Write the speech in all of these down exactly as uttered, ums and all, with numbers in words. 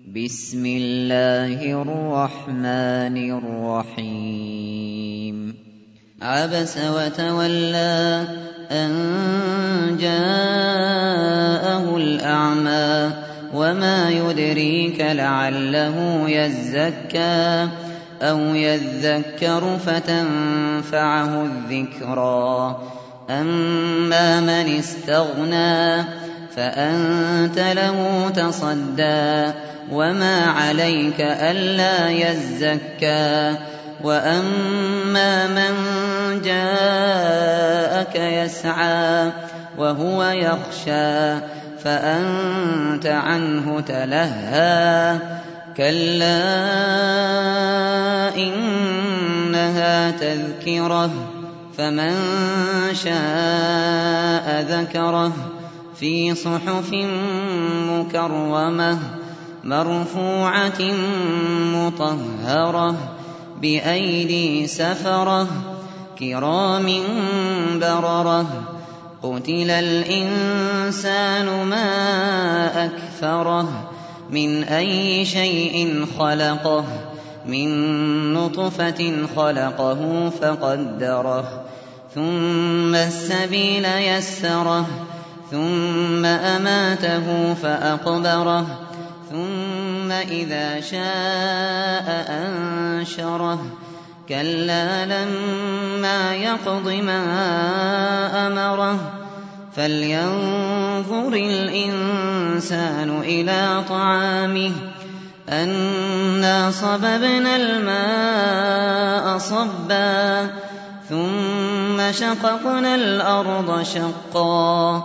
بسم الله الرحمن الرحيم عبس وتولى أن جاءه الأعمى وما يدريك لعله يزكى أو يذكر فتنفعه الذكرى أما من استغنى فأنت له تصدى وما عليك ألا يزكى وأما من جاءك يسعى وهو يخشى فأنت عنه تلهى كلا إنها تذكرة فمن شاء ذكره في صحف مكرمة مرفوعة مطهرة بأيدي سفرة كرام بررة قتل الإنسان ما أكفره من أي شيء خلقه من نطفة خلقه فقدره ثم السبيل يسره ثم أماته فأقبره ثم إذا شاء أنشره كلا لما يقض ما أمره فلينظر الإنسان إلى طعامه أنا صببنا الماء صبا ثم شققنا الأرض شقا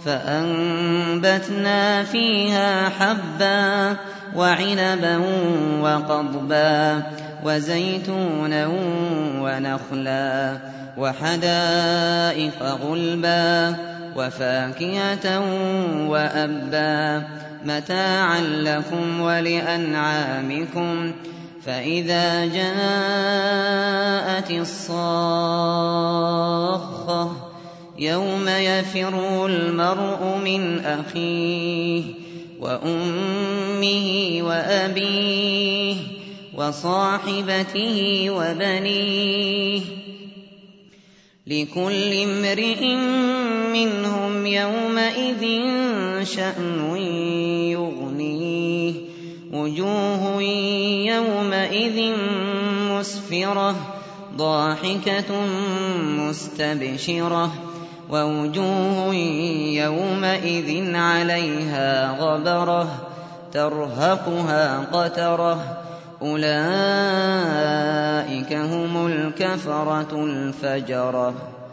فأنبتنا فيها حبا وعنبا وقضبا وزيتونا ونخلا وحدائق غلبا وفاكهة وأبا متاعا لكم ولأنعامكم فإذا جاءت الصاخة يوم يفر المرء من أخيه وأمه وأبيه وصاحبته وبنيه لكل امرئ منهم يومئذ شأن يغنيه وجوه يومئذ مسفرة ضاحكة مستبشرة ووجوه يومئذ عليها غبرة ترهقها قترة أولئك هم الكفرة الفجرة.